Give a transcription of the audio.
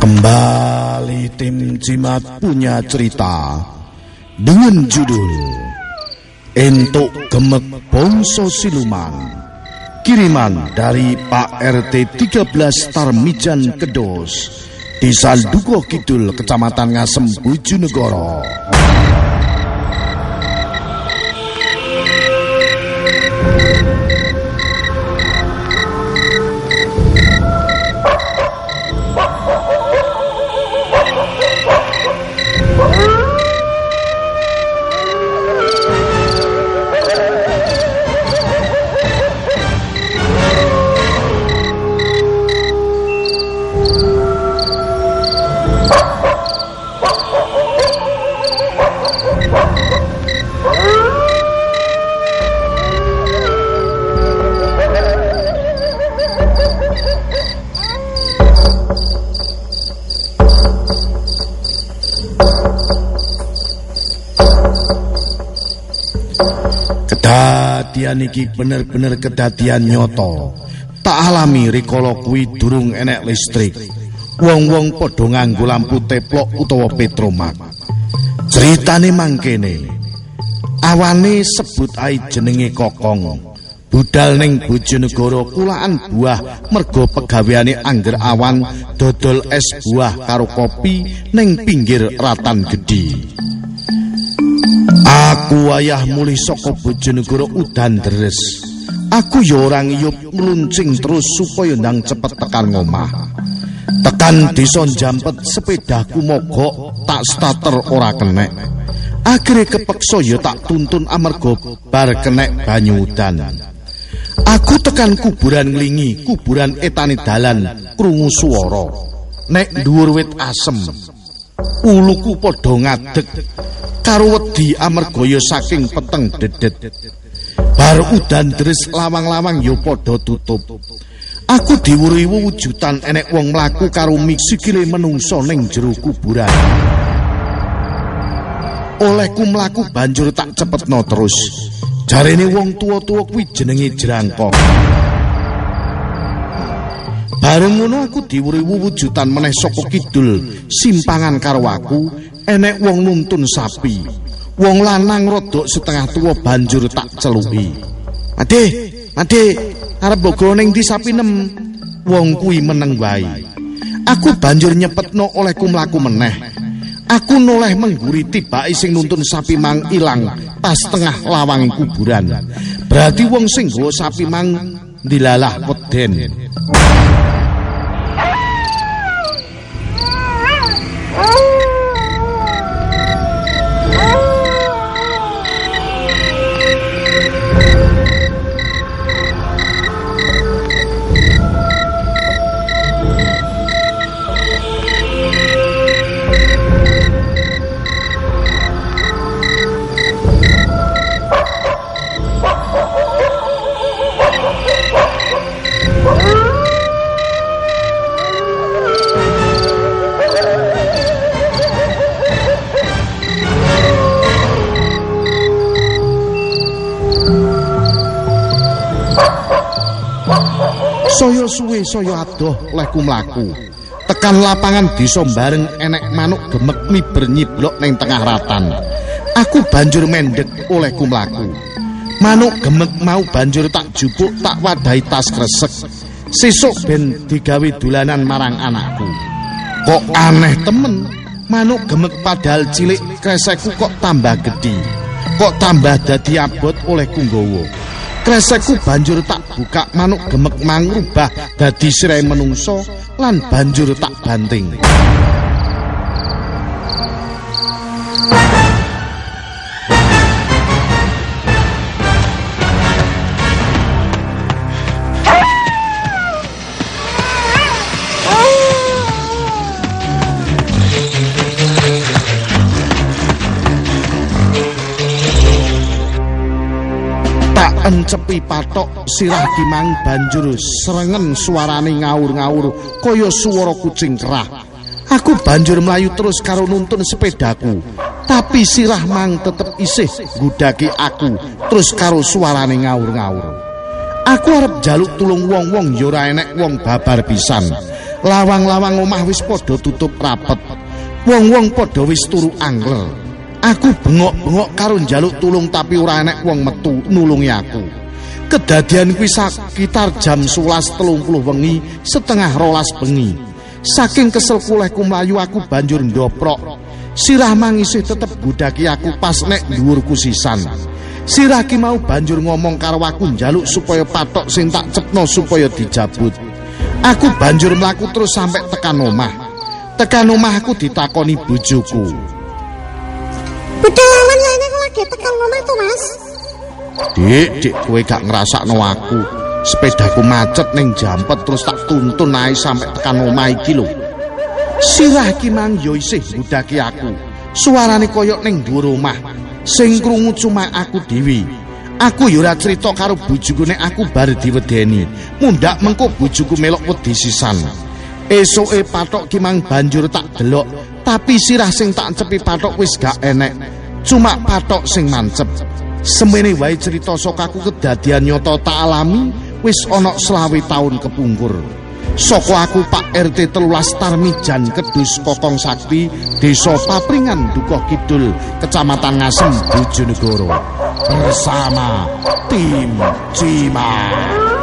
Kembali tim Jimat punya cerita dengan judul Entuk Gemek Bangsa Siluman, kiriman dari Pak RT 13 Tarmijan Kedos, Desa Dukuh Kidul, Kecamatan Ngasem, Bojonegoro. Kedadian iki bener-bener kedadian nyoto. Tak alami rikala kuwi durung enek listrik. Wong-wong padha nganggo lampu teplok utawa petromak. Ceritane mangkene. Awane sebut ae jenenge Kokong. Budal ning Bojonegoro kulaan buah mergo pegaweane angger awan dodol es buah karo kopi ning pinggir Ratan Gedhi. Aku ayah mulih saka Bojonegoro udan deres. Aku ya ora ngiyup ngluncing terus supaya ndang cepet tekan ngomah. Tekan desa Jampet sepedaku mogok tak starter ora kenek. Akhire kepeksa ya tak tuntun amarga bar kenek banyu udan. Aku tekan kuburan nglingi, kuburan etane dalan, krungu swara. Nek dhuwur wit asem, uluku padha ngadeg karo wedi amarga ya saking peteng dedet. Bar udan deres lawang-lawang ya padha tutup. Aku diwuri wujudan enek wong mlaku karo miksikile menungso ning jero kuburan. Olehku mlaku banjur tak cepetno terus. Jarene wong tuwa-tuwa kuwi jenenge Jrangkong. Bareng ngono aku diwuri wujudan meneh saka kidul simpangan karo aku. Enek wong nuntun sapi. Wong lanang rodok setengah tua banjur tak celuki. Ade, arep bogo ning ndi sapi nem. Wong kuwi meneng wae. Aku banjur nyepetno olehku mlaku meneh. Aku noleh mengguri tibake sing nuntun sapi mang ilang pas tengah lawang kuburan. Berarti wong sing nggawa sapi mang dilalah weden. Saya suwe saya adoh lehku mlaku. Tekan lapangan desa bareng enek manuk gemek miber nyiblok ning tengah ratan. Aku banjur mendek olehku mlaku. Manuk gemek mau banjur tak jupuk tak wadahi tas kresek. Sesuk ben digawe dolanan marang anakku. Kok aneh temen, manuk gemek padahal cilik kresekku kok tambah gedhi. Kok tambah dadi abot olehku nggawa. Kresekku banjur tak buka manuk gemek mang rubah dadi sirahe menungso lan banjur tak banting. Encepi patok sirah Kimang banjur serengen suarane ngaur-ngaur kaya swara kucing kerah. Aku banjur mlayu terus karo nuntun sepedaku. Tapi sirah mang tetep isih ngudaki aku terus karo suarane ngaur-ngaur. Aku arep jaluk tulung wong-wong ya ora enek wong babar pisan. Lawang-lawang omah wis padha tutup rapet. Wong-wong padha wis turu angler. Aku bengok-bengok karo njaluk tulung tapi ora enek wong metu nulungi aku. Kedadian kuwi sekitar jam 11.30 wengi, setengah 12 bengi. Saking kesel kulehku mlayu aku banjur ndoprok. Sirah mang isih tetep budaki aku pas nek dhuwurku sisan. Sirah ki mau banjur ngomong karo aku njaluk supaya patok sing tak cepno supaya dijabut. Aku banjur mlaku terus sampai tekan omah. Tekan omah aku ditakoni bojoku. Bedalan ya ini lagi tekan omah tuh Mas. Dik, kowe gak ngrasakno aku. Sepedaku macet ning jampet terus tak tuntun ae sampai tekan omah iki lho. Sirah ki mang yo isih budaki aku. Suarane koyok ning dhuwur omah. Sing krungu cuma aku dhewe. Aku yo ora crita karo bojoku nek aku bar diwedeni. Mundhak mengko bojoku melok wedi sisan. Esuke patok ki mang banjur tak delok, tapi sirah sing tak cepi patok wis gak enek. Cuma patok sing mancep. Semene wae cerita saka aku kedadian nyata tak alami wis ana 20 taun kepungkur. Saka aku Pak RT 13 Tarmijan Kedus Kokong Sakti, Desa Papringan Dukuh Kidul, Kecamatan Ngasem, Bojonegoro. Bersama tim Cimat.